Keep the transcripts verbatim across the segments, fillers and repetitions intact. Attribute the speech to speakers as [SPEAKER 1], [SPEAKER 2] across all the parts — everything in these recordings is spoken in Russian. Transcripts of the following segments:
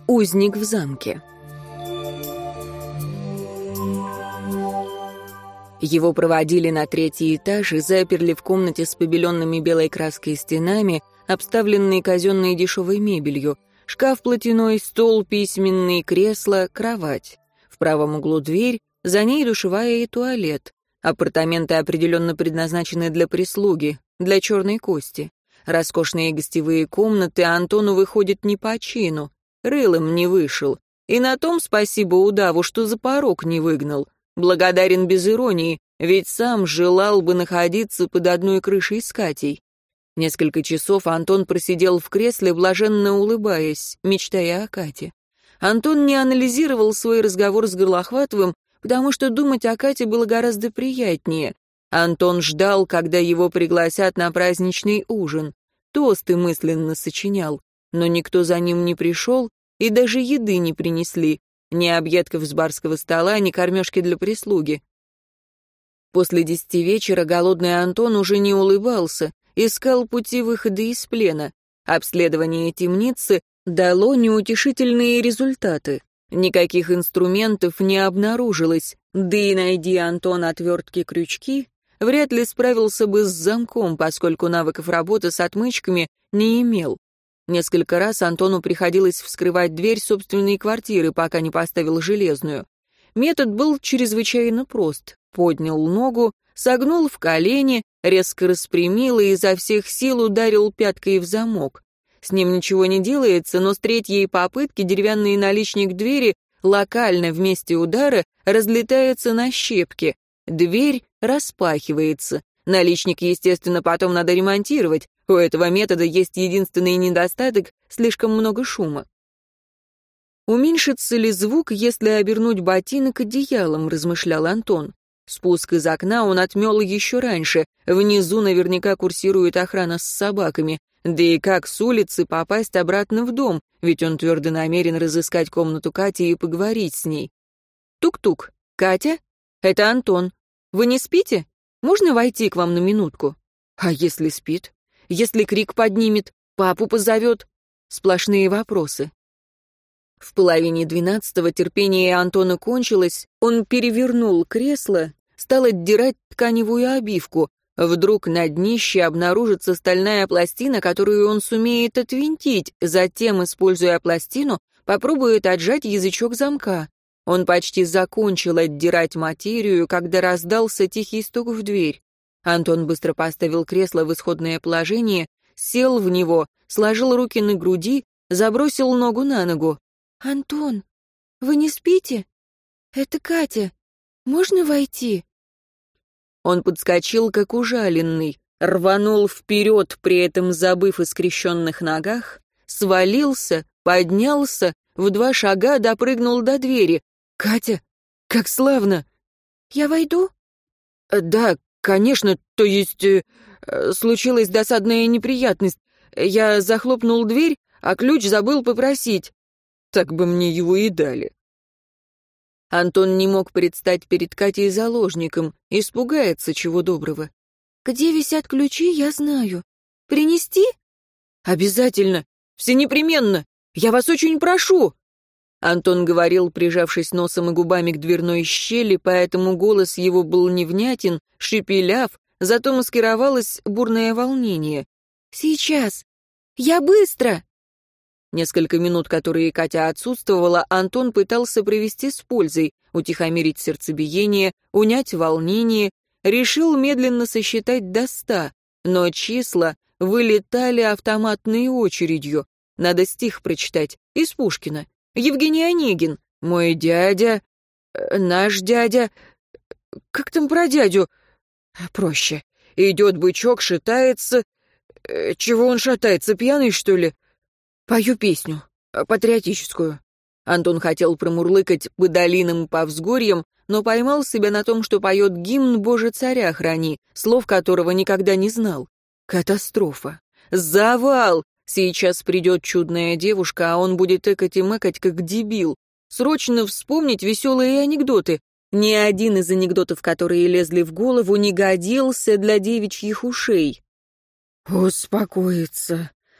[SPEAKER 1] Узник в замке. Его проводили на третий этаж и заперли в комнате с побеленными белой краской стенами, обставленной казенной дешевой мебелью. Шкаф платяной, стол, письменный, кресло, кровать. В правом углу дверь, за ней душевая и туалет. Апартаменты определенно предназначены для прислуги, для черной кости. Роскошные гостевые комнаты Антону выходят не по чину. Рылом не вышел. И на том спасибо удаву, что за порог не выгнал. Благодарен без иронии, ведь сам желал бы находиться под одной крышей с Катей. Несколько часов Антон просидел в кресле, блаженно улыбаясь, мечтая о Кате. Антон не анализировал свой разговор с Горлохватовым, потому что думать о Кате было гораздо приятнее. Антон ждал, когда его пригласят на праздничный ужин. Тосты мысленно сочинял, но никто за ним не пришел, и даже еды не принесли, ни объедков с барского стола, ни кормежки для прислуги. После десяти вечера голодный Антон уже не улыбался, искал пути выхода из плена. Обследование темницы дало неутешительные результаты. Никаких инструментов не обнаружилось, да и найди Антон отвертки-крючки, вряд ли справился бы с замком, поскольку навыков работы с отмычками не имел. Несколько раз Антону приходилось вскрывать дверь собственной квартиры, пока не поставил железную. Метод был чрезвычайно прост. Поднял ногу, согнул в колени, резко распрямил и изо всех сил ударил пяткой в замок. С ним ничего не делается, но с третьей попытки деревянный наличник двери локально в месте удара разлетается на щепки. Дверь распахивается. Наличник, естественно, потом надо ремонтировать. У этого метода есть единственный недостаток — слишком много шума. «Уменьшится ли звук, если обернуть ботинок одеялом?» — размышлял Антон. Спуск из окна он отмел еще раньше. Внизу наверняка курсирует охрана с собаками. Да и как с улицы попасть обратно в дом, ведь он твердо намерен разыскать комнату Кати и поговорить с ней. Тук-тук. «Катя? Это Антон. Вы не спите? Можно войти к вам на минутку?» «А если спит? Если крик поднимет? Папу позовет?» Сплошные вопросы. В половине двенадцатого терпение Антона кончилось, он перевернул кресло, стал отдирать тканевую обивку. Вдруг на днище обнаружится стальная пластина, которую он сумеет отвинтить, затем, используя пластину, попробует отжать язычок замка. Он почти закончил отдирать материю, когда раздался тихий стук в дверь. Антон быстро поставил кресло в исходное положение, сел в него, сложил руки на груди, забросил ногу на ногу. «Антон, вы не спите? Это Катя. Можно войти?» Он подскочил, как ужаленный, рванул вперед, при этом забыв о скрещенных ногах, свалился, поднялся, в два шага допрыгнул до двери. «Катя, как славно!» «Я войду?» «Да, конечно, то есть э, случилась досадная неприятность. Я захлопнул дверь, а ключ забыл попросить. Так бы мне его и дали». Антон не мог предстать перед Катей заложником, испугается чего доброго. «Где висят ключи, я знаю. Принести?» «Обязательно, всенепременно. Я вас очень прошу!» Антон говорил, прижавшись носом и губами к дверной щели, поэтому голос его был невнятен, шепеляв, зато маскировалось бурное волнение. «Сейчас! Я быстро!» Несколько минут, которые Катя отсутствовала, Антон пытался провести с пользой, утихомирить сердцебиение, унять волнение, решил медленно сосчитать до ста, но числа вылетали автоматной очередью. Надо стих прочитать, из Пушкина. Евгений Онегин, мой дядя, наш дядя, как там про дядю? Проще. Идет бычок, шатается. Чего он шатается, пьяный, что ли? Пою песню, патриотическую. Антон хотел промурлыкать по долинам, по взгорьям, но поймал себя на том, что поет гимн «Боже, царя храни», слов которого никогда не знал. Катастрофа. Завал! Сейчас придет чудная девушка, а он будет экать и мэкать, как дебил. Срочно вспомнить веселые анекдоты. Ни один из анекдотов, которые лезли в голову, не годился для девичьих ушей. «Успокоиться,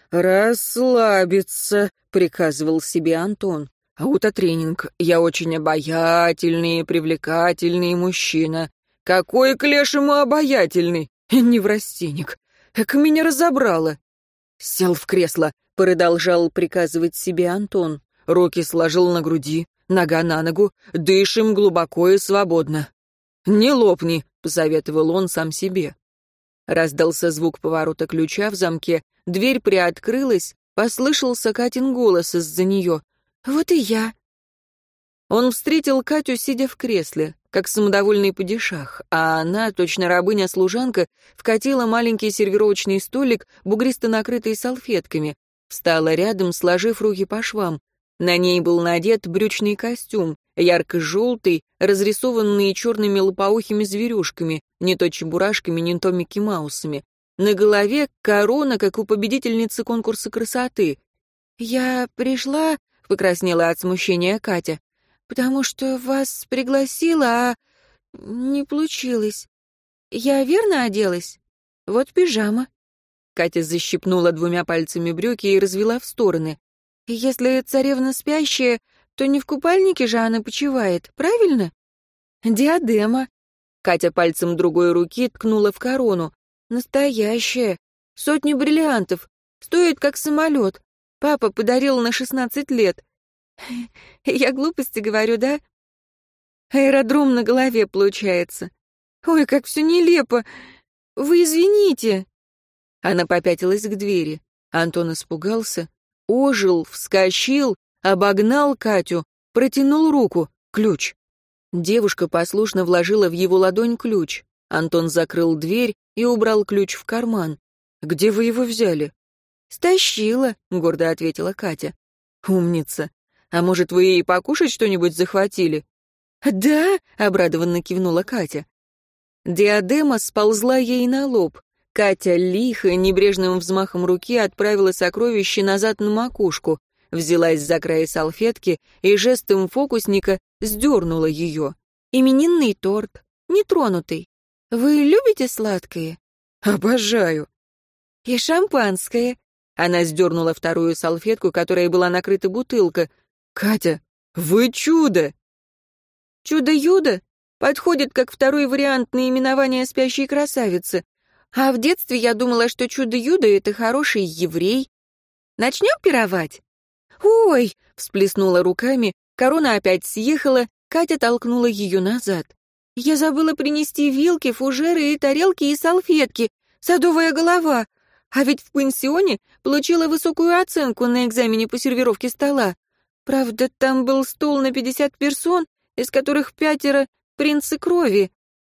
[SPEAKER 1] «Расслабиться», — приказывал себе Антон. «Аутотренинг. Я очень обаятельный и привлекательный мужчина». «Какой к лешему обаятельный? Неврастенник. Эк меня разобрало». Сел в кресло, продолжал приказывать себе Антон. Руки сложил на груди, нога на ногу, дышим глубоко и свободно. «Не лопни», — посоветовал он сам себе. Раздался звук поворота ключа в замке, дверь приоткрылась, послышался Катин голос из-за нее. «Вот и я». Он встретил Катю, сидя в кресле, как самодовольный падишах, а она, точно рабыня-служанка, вкатила маленький сервировочный столик, бугристо накрытый салфетками, встала рядом, сложив руки по швам. На ней был надет брючный костюм, ярко-желтый, разрисованный черными лопоухими зверюшками, не то чебурашками, не то Микки Маусами. На голове корона, как у победительницы конкурса красоты. «Я пришла», — покраснела от смущения Катя, «потому что вас пригласила, а не получилось. Я верно оделась? Вот пижама». Катя защипнула двумя пальцами брюки и развела в стороны. «Если царевна спящая, то не в купальнике же она почивает, правильно?» «Диадема». Катя пальцем другой руки ткнула в корону. «Настоящая. Сотни бриллиантов. Стоит как самолет. Папа подарил на шестнадцать лет. Я глупости говорю, да? Аэродром на голове получается. Ой, как все нелепо. Вы извините». Она попятилась к двери. Антон испугался, ожил, вскочил, обогнал Катю, протянул руку. Ключ. Девушка послушно вложила в его ладонь ключ. Антон закрыл дверь и убрал ключ в карман. «Где вы его взяли?» «Стащила», — гордо ответила Катя. «Умница. А может, вы и покушать что-нибудь захватили?» «Да», — обрадованно кивнула Катя. Диадема сползла ей на лоб. Катя лихо, небрежным взмахом руки отправила сокровище назад на макушку, взялась за край салфетки и жестом фокусника сдернула ее. «Именинный торт, нетронутый. Вы любите сладкое?» «Обожаю». «И шампанское». Она сдернула вторую салфетку, которой была накрыта бутылка. «Катя, вы чудо!» «Чудо-юдо» подходит как второй вариант наименования спящей красавицы. А в детстве я думала, что чудо-юдо — это хороший еврей. Начнем пировать?» «Ой!» — всплеснула руками, корона опять съехала, Катя толкнула ее назад. «Я забыла принести вилки, фужеры и тарелки и салфетки. Садовая голова. А ведь в пансионе получила высокую оценку на экзамене по сервировке стола. Правда, там был стол на пятьдесят персон, из которых пятеро принцы крови.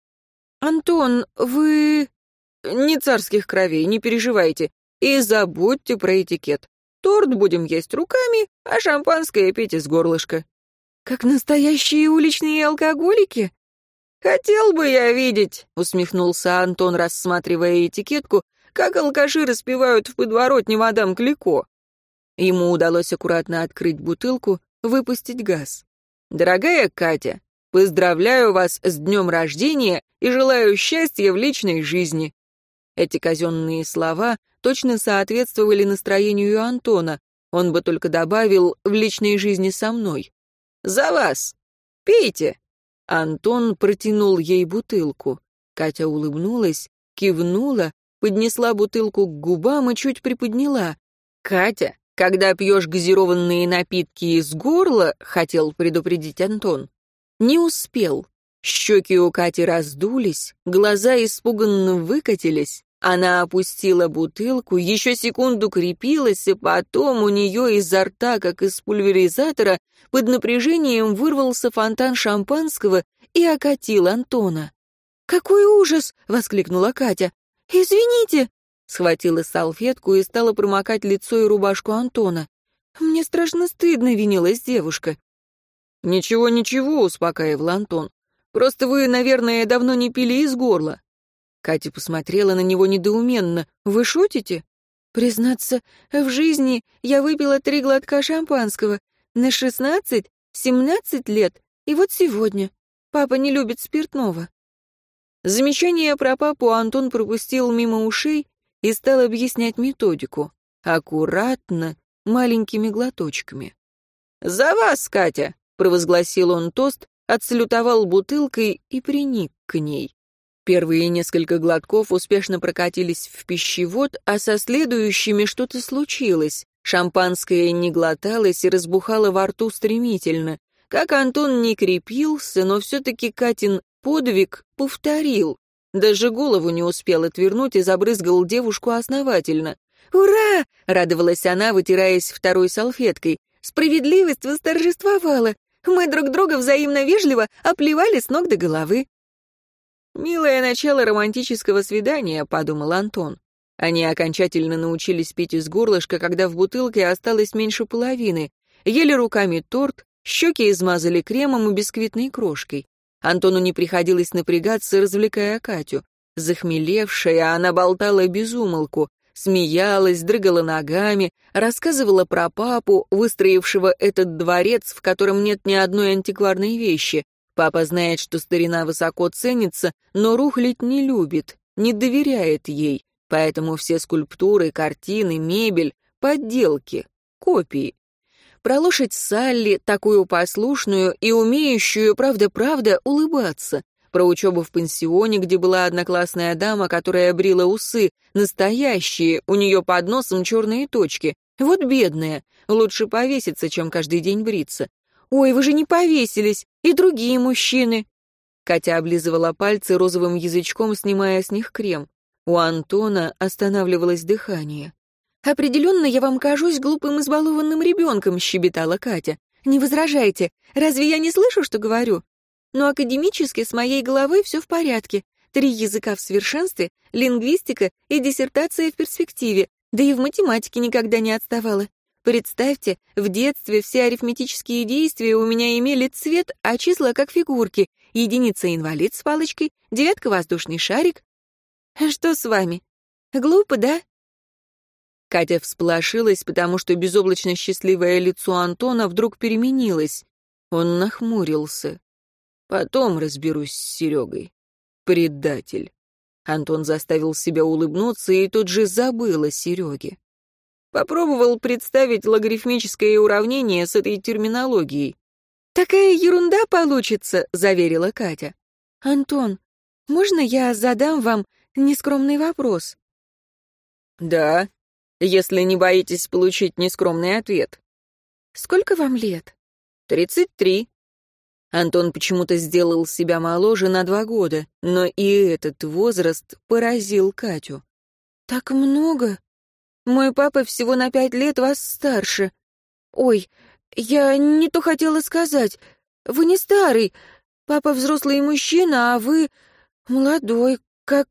[SPEAKER 1] Антон, вы...» «Не царских кровей, не переживайте. И забудьте про этикет. Торт будем есть руками, а шампанское пить из горлышка». «Как настоящие уличные алкоголики?» «Хотел бы я видеть», — усмехнулся Антон, рассматривая этикетку, «как алкаши распевают в подворотне мадам Клико». Ему удалось аккуратно открыть бутылку, выпустить газ. «Дорогая Катя, поздравляю вас с днем рождения и желаю счастья в личной жизни». Эти казенные слова точно соответствовали настроению Антона. Он бы только добавил «в личной жизни со мной». «За вас! Пейте!» Антон протянул ей бутылку. Катя улыбнулась, кивнула, поднесла бутылку к губам и чуть приподняла. «Катя, когда пьешь газированные напитки из горла», — хотел предупредить Антон. Не успел. Щеки у Кати раздулись, глаза испуганно выкатились. Она опустила бутылку, еще секунду крепилась, и потом у нее изо рта, как из пульверизатора, под напряжением вырвался фонтан шампанского и окатил Антона. «Какой ужас!» — воскликнула Катя. «Извините!» — схватила салфетку и стала промокать лицо и рубашку Антона. «Мне страшно стыдно», — винилась девушка. «Ничего, ничего», — успокаивал Антон. «Просто вы, наверное, давно не пили из горла». Катя посмотрела на него недоуменно. «Вы шутите?» «Признаться, в жизни я выпила три глотка шампанского. На шестнадцать, семнадцать лет, и вот сегодня. Папа не любит спиртного». Замечание про папу Антон пропустил мимо ушей и стал объяснять методику. аккуратно, маленькими глоточками. «За вас, Катя!» — провозгласил он тост, отсалютовал бутылкой и приник к ней. Первые несколько глотков успешно прокатились в пищевод, а со следующими что-то случилось. Шампанское не глоталось и разбухало во рту стремительно. Как Антон не крепился, но все-таки Катин подвиг повторил. Даже голову не успел отвернуть и забрызгал девушку основательно. «Ура!» — радовалась она, вытираясь второй салфеткой. «Справедливость восторжествовала. Мы друг друга взаимно вежливо оплевали с ног до головы». «Милое начало романтического свидания», — подумал Антон. Они окончательно научились пить из горлышка, когда в бутылке осталось меньше половины. Ели руками торт, щеки измазали кремом и бисквитной крошкой. Антону не приходилось напрягаться, развлекая Катю. Захмелевшая, она болтала без умолку, смеялась, дрыгала ногами, рассказывала про папу, выстроившего этот дворец, в котором нет ни одной антикварной вещи. Папа знает, что старина высоко ценится, но рухлить не любит, не доверяет ей. Поэтому все скульптуры, картины, мебель — подделки, копии. Про лошадь Салли, такую послушную и умеющую, правда-правда, улыбаться. Про учебу в пансионе, где была одноклассная дама, которая брила усы, настоящие, у нее под носом черные точки. Вот бедная, лучше повеситься, чем каждый день бриться. «Ой, вы же не повесились, и другие мужчины!» Катя облизывала пальцы розовым язычком, снимая с них крем. У Антона останавливалось дыхание. «Определенно я вам кажусь глупым избалованным ребенком», — щебетала Катя. «Не возражайте. Разве я не слышу, что говорю? Но академически с моей головой все в порядке. Три языка в совершенстве, лингвистика и диссертация в перспективе, да и в математике никогда не отставала. Представьте, в детстве все арифметические действия у меня имели цвет, а числа как фигурки. Единица — инвалид с палочкой, девятка — воздушный шарик. Что с вами? Глупо, да?» Катя всполошилась, потому что безоблачно счастливое лицо Антона вдруг переменилось. Он нахмурился. «Потом разберусь с Серегой. Предатель». Антон заставил себя улыбнуться и тут же забыл о Сереге. Попробовал представить логарифмическое уравнение с этой терминологией. «Такая ерунда получится», — заверила Катя. «Антон, можно я задам вам нескромный вопрос?» «Да, если не боитесь получить нескромный ответ». «Сколько вам лет?» «Тридцать три». Антон почему-то сделал себя моложе на два года, но и этот возраст поразил Катю. «Так много? Мой папа всего на пять лет вас старше. Ой, я не то хотела сказать. Вы не старый. Папа взрослый мужчина, а вы молодой, как...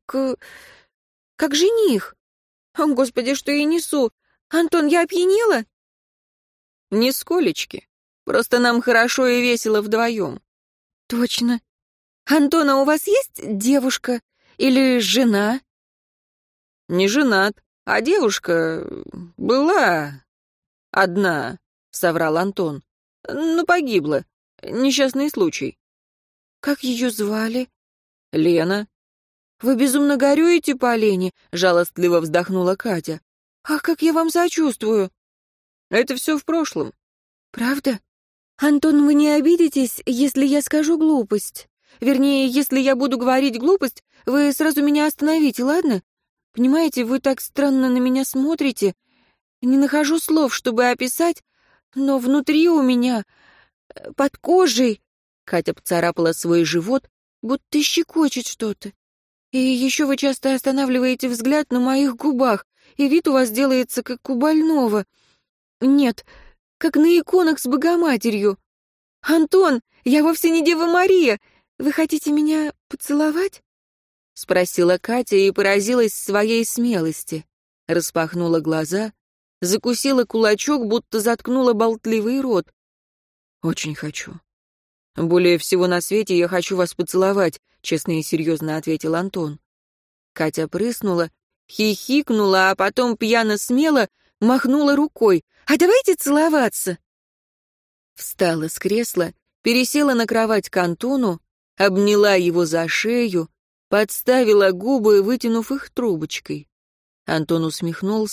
[SPEAKER 1] как жених. О, Господи, что я несу? Антон, я опьянела?» «Нисколечки. Просто нам хорошо и весело вдвоем». «Точно. Антон, а у вас есть девушка или жена?» «Не женат, а девушка была одна», — соврал Антон. «Но погибла. Несчастный случай». «Как ее звали?» «Лена». «Вы безумно горюете по Лене?» — жалостливо вздохнула Катя. «Ах, как я вам сочувствую!» «Это все в прошлом». «Правда? Антон, вы не обидитесь, если я скажу глупость? Вернее, если я буду говорить глупость, вы сразу меня остановите, ладно? Понимаете, вы так странно на меня смотрите. Не нахожу слов, чтобы описать, но внутри у меня, под кожей...» Катя поцарапала свой живот, будто щекочет что-то. «И еще вы часто останавливаете взгляд на моих губах, и вид у вас делается, как у больного. Нет, как на иконах с Богоматерью. Антон, я вовсе не Дева Мария. Вы хотите меня поцеловать?» — спросила Катя и поразилась своей смелости. Распахнула глаза, закусила кулачок, будто заткнула болтливый рот. «Очень хочу. Более всего на свете я хочу вас поцеловать», — честно и серьезно ответил Антон. Катя прыснула, хихикнула, а потом пьяно-смело махнула рукой. «А давайте целоваться!» Встала с кресла, пересела на кровать к Антону, обняла его за шею, подставила губы, вытянув их трубочкой. Антон усмехнулся,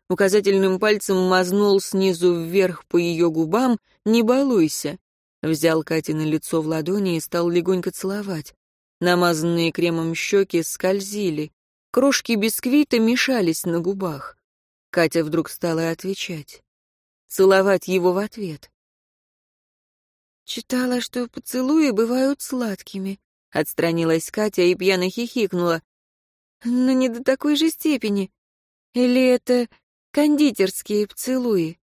[SPEAKER 1] Указательным пальцем мазнул снизу вверх по ее губам. «Не балуйся». Взял Катя на лицо в ладони и стал легонько целовать. Намазанные кремом щеки скользили. Крошки бисквита мешались на губах. Катя вдруг стала отвечать. Целовать его в ответ. «Читала, что поцелуи бывают сладкими», — отстранилась Катя и пьяно хихикнула. «Но не до такой же степени. Или это кондитерские поцелуи?»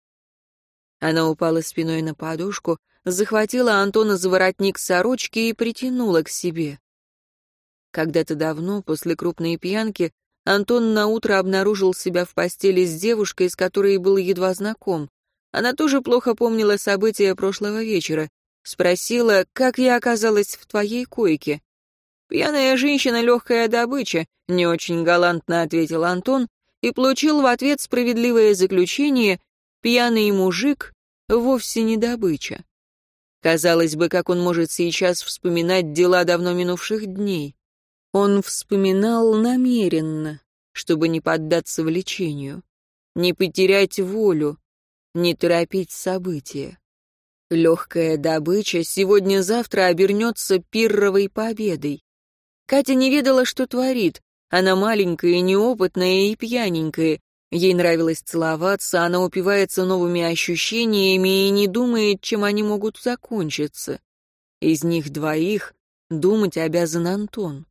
[SPEAKER 1] Она упала спиной на подушку, захватила Антона за воротник сорочки и притянула к себе. Когда-то давно, после крупной пьянки, Антон наутро обнаружил себя в постели с девушкой, с которой был едва знаком. Она тоже плохо помнила события прошлого вечера. Спросила, как я оказалась в твоей койке. «Пьяная женщина — легкая добыча», — не очень галантно ответил Антон и получил в ответ справедливое заключение: «Пьяный мужик вовсе не добыча». Казалось бы, как он может сейчас вспоминать дела давно минувших дней? Он вспоминал намеренно, чтобы не поддаться влечению, не потерять волю, не торопить события. Легкая добыча сегодня-завтра обернется пирровой победой. Катя не ведала, что творит. Она маленькая, неопытная и пьяненькая. Ей нравилось целоваться, она упивается новыми ощущениями и не думает, чем они могут закончиться. Из них двоих думать обязан Антон.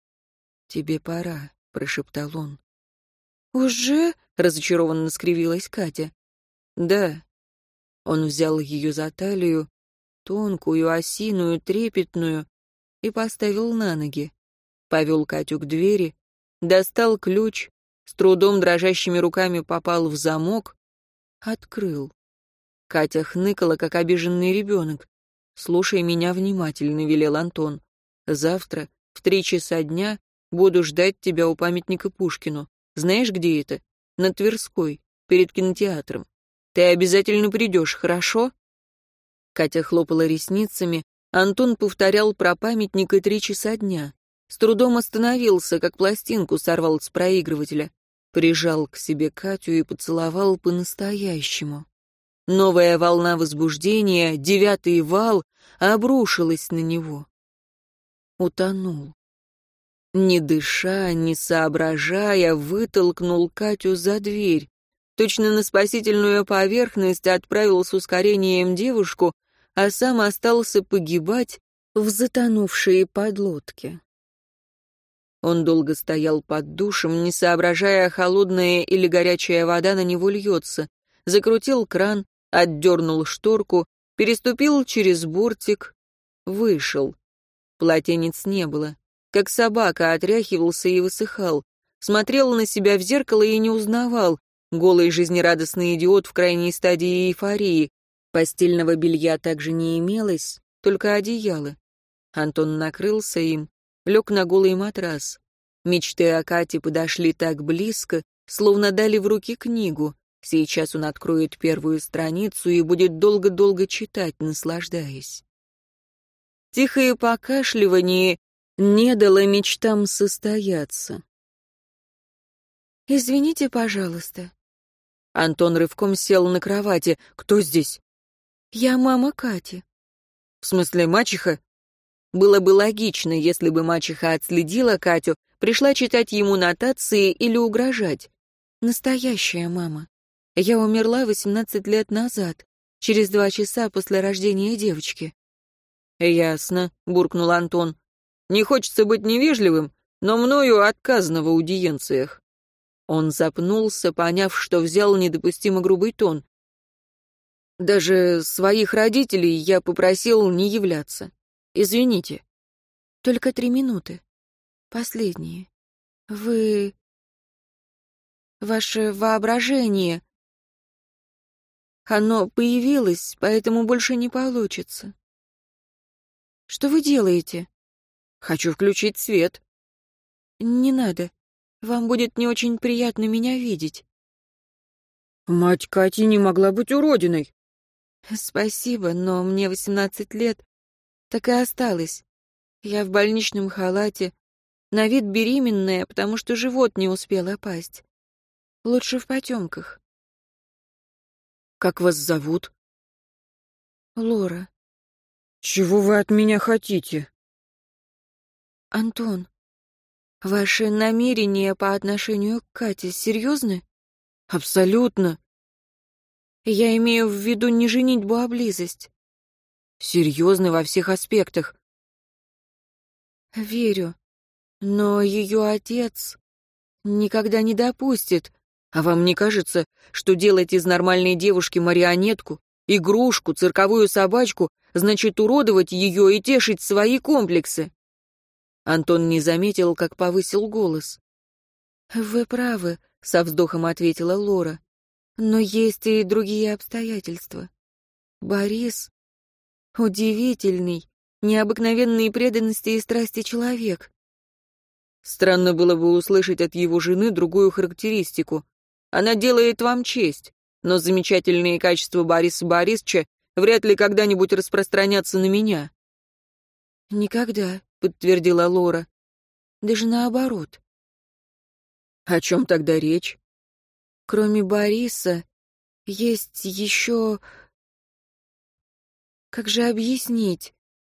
[SPEAKER 1] «Тебе пора», — прошептал он. «Уже?» — разочарованно скривилась Катя. «Да». Он взял ее за талию, тонкую, осиную, трепетную, и поставил на ноги. Повел Катю к двери, достал ключ, с трудом дрожащими руками попал в замок, открыл. Катя хныкала, как обиженный ребенок. «Слушай меня внимательно», — велел Антон. «Завтра в три часа дня буду ждать тебя у памятника Пушкину. Знаешь, где это? На Тверской, перед кинотеатром. Ты обязательно придешь, хорошо?» Катя хлопала ресницами. Антон повторял про памятник и три часа дня. С трудом остановился, как пластинку сорвал с проигрывателя. Прижал к себе Катю и поцеловал по-настоящему. Новая волна возбуждения, девятый вал, обрушилась на него. Утонул. Не дыша, не соображая, вытолкнул Катю за дверь. Точно на спасительную поверхность отправил с ускорением девушку, а сам остался погибать в затонувшей подлодке. Он долго стоял под душем, не соображая, холодная или горячая вода на него льется. Закрутил кран, отдернул шторку, переступил через бортик, вышел. Полотенец не было. Как собака отряхивался и высыхал. Смотрел на себя в зеркало и не узнавал. Голый жизнерадостный идиот в крайней стадии эйфории. Постельного белья также не имелось, только одеяло. Антон накрылся им, лег на голый матрас. Мечты о Кате подошли так близко, словно дали в руки книгу. Сейчас он откроет первую страницу и будет долго-долго читать, наслаждаясь. Тихое покашливание не дало мечтам состояться. «Извините, пожалуйста». Антон рывком сел на кровати. «Кто здесь?» «Я мама Кати». «В смысле, мачеха?» Было бы логично, если бы мачеха отследила Катю, пришла читать ему нотации или угрожать. «Настоящая мама. Я умерла восемнадцать лет назад, через два часа после рождения девочки». «Ясно», — буркнул Антон. «Не хочется быть невежливым, но мною отказано в аудиенциях». Он запнулся, поняв, что взял недопустимо грубый тон. «Даже своих родителей я попросил не являться. Извините». «Только три минуты. Последние. Вы... Ваше воображение... Оно появилось, поэтому больше не получится. Что вы делаете?» «Хочу включить свет». «Не надо. Вам будет не очень приятно меня видеть». «Мать Кати не могла быть уродиной». «Спасибо, но мне восемнадцать лет. Так и осталось. Я в больничном халате, на вид беременная, потому что живот не успел опасть. Лучше в потемках.
[SPEAKER 2] Как вас зовут?
[SPEAKER 1] Лора.
[SPEAKER 2] Чего вы от меня хотите?
[SPEAKER 1] Антон, ваши намерения по отношению к Кате серьезны?
[SPEAKER 2] Абсолютно.
[SPEAKER 1] Я имею в виду не женитьбу, а близость.
[SPEAKER 2] Серьезны во всех аспектах.
[SPEAKER 1] Верю. Но ее отец никогда не допустит.
[SPEAKER 2] А вам не кажется, что делать из нормальной девушки марионетку, игрушку, цирковую собачку, значит уродовать ее и тешить свои комплексы? Антон не заметил, как повысил голос.
[SPEAKER 1] «Вы правы», — со вздохом ответила Лора. «Но есть и другие обстоятельства. Борис — удивительный, необыкновенной преданности и страсти человек».
[SPEAKER 2] Странно было бы услышать от его жены другую характеристику. Она делает вам честь, но замечательные качества Бориса Борисовича вряд ли когда-нибудь распространятся на меня.
[SPEAKER 1] «Никогда», — подтвердила Лора. «Даже наоборот».
[SPEAKER 2] О чем тогда речь?
[SPEAKER 1] Кроме Бориса, есть еще... Как же объяснить?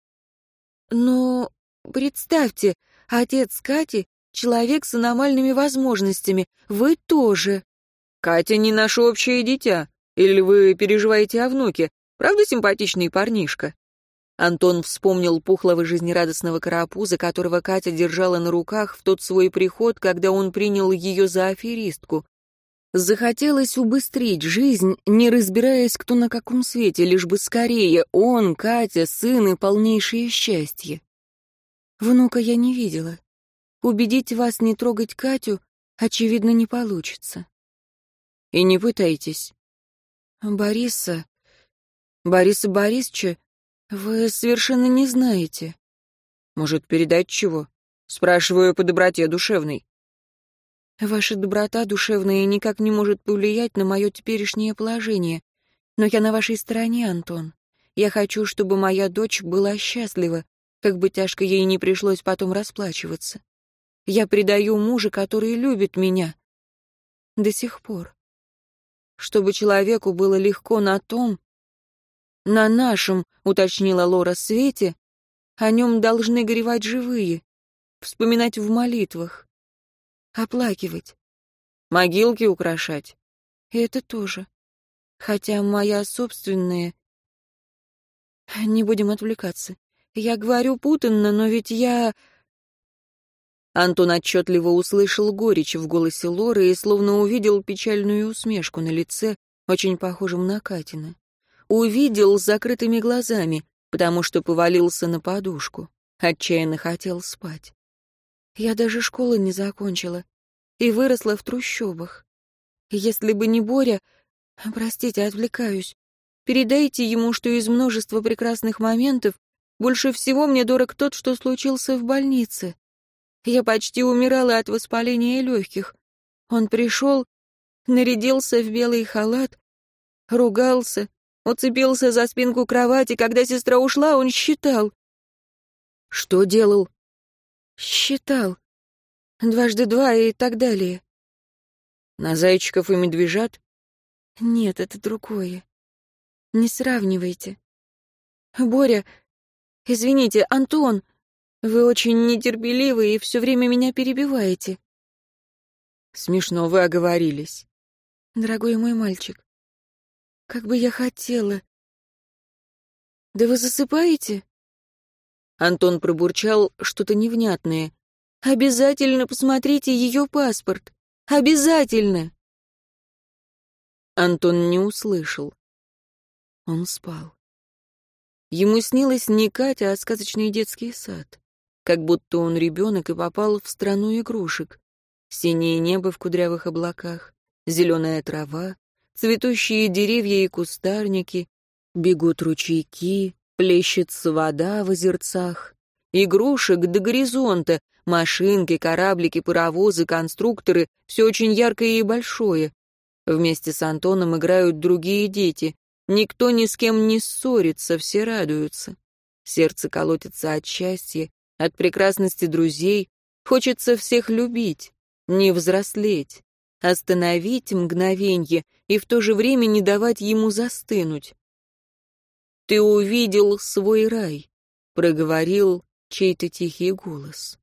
[SPEAKER 1] Ну, представьте, отец Кати — человек с аномальными возможностями. Вы тоже.
[SPEAKER 2] Катя не наше общее дитя. Или вы переживаете о внуке? Правда симпатичный парнишка? Антон вспомнил пухлого жизнерадостного карапуза, которого Катя держала на руках в тот свой приход, когда он принял ее за аферистку. Захотелось убыстрить жизнь, не разбираясь, кто на каком свете, лишь бы скорее он, Катя, сын и полнейшее счастье.
[SPEAKER 1] Внука я не видела. Убедить вас не трогать Катю, очевидно, не получится.
[SPEAKER 2] И не пытайтесь.
[SPEAKER 1] Бориса... Бориса Борисовича вы совершенно не знаете.
[SPEAKER 2] Может, передать чего? Спрашиваю по доброте душевной.
[SPEAKER 1] Ваша доброта душевная никак не может повлиять на мое теперешнее положение. Но я на вашей стороне, Антон. Я хочу, чтобы моя дочь была счастлива, как бы тяжко ей не пришлось потом расплачиваться. Я предаю мужа, который любит меня. До сих пор. Чтобы человеку было легко на том, на нашем, уточнила Лора, свете, о нем должны горевать живые, вспоминать в молитвах, оплакивать.
[SPEAKER 2] Могилки украшать.
[SPEAKER 1] И это тоже. Хотя моя собственная... Не будем отвлекаться. Я говорю путанно, но ведь я...
[SPEAKER 2] Антон отчетливо услышал горечь в голосе Лоры и словно увидел печальную усмешку на лице, очень похожем на Катина. Увидел с закрытыми глазами, потому что повалился на подушку. Отчаянно хотел спать.
[SPEAKER 1] Я даже школы не закончила и выросла в трущобах. Если бы не Боря... Простите, отвлекаюсь. Передайте ему, что из множества прекрасных моментов больше всего мне дорог тот, что случился в больнице. Я почти умирала от воспаления легких. Он пришел, нарядился в белый халат, ругался, уцепился за спинку кровати. Когда сестра ушла, он считал.
[SPEAKER 2] Что делал?
[SPEAKER 1] Считал. Дважды два и так далее.
[SPEAKER 2] На зайчиков и медвежат?
[SPEAKER 1] Нет, это другое. Не сравнивайте. Боря, извините, Антон, вы очень нетерпеливы и все время меня перебиваете.
[SPEAKER 2] Смешно вы оговорились.
[SPEAKER 1] Дорогой мой мальчик, как бы я хотела... Да вы засыпаете?
[SPEAKER 2] Антон пробурчал что-то невнятное.
[SPEAKER 1] Обязательно посмотрите ее паспорт. Обязательно.
[SPEAKER 2] Антон не услышал. Он спал. Ему снилась не Катя, а сказочный детский сад. Как будто он ребенок и попал в страну игрушек. Синее небо в кудрявых облаках, зеленая трава, цветущие деревья и кустарники, бегут ручейки, плещется вода в озерцах. Игрушек до горизонта, машинки, кораблики, паровозы, конструкторы, все очень яркое и большое. Вместе с Антоном играют другие дети. Никто ни с кем не ссорится, все радуются. Сердце колотится от счастья, от прекрасности друзей. Хочется всех любить, не взрослеть.
[SPEAKER 1] остановить мгновенье и в то же время не давать ему застынуть. «Ты увидел свой рай», — проговорил чей-то тихий голос.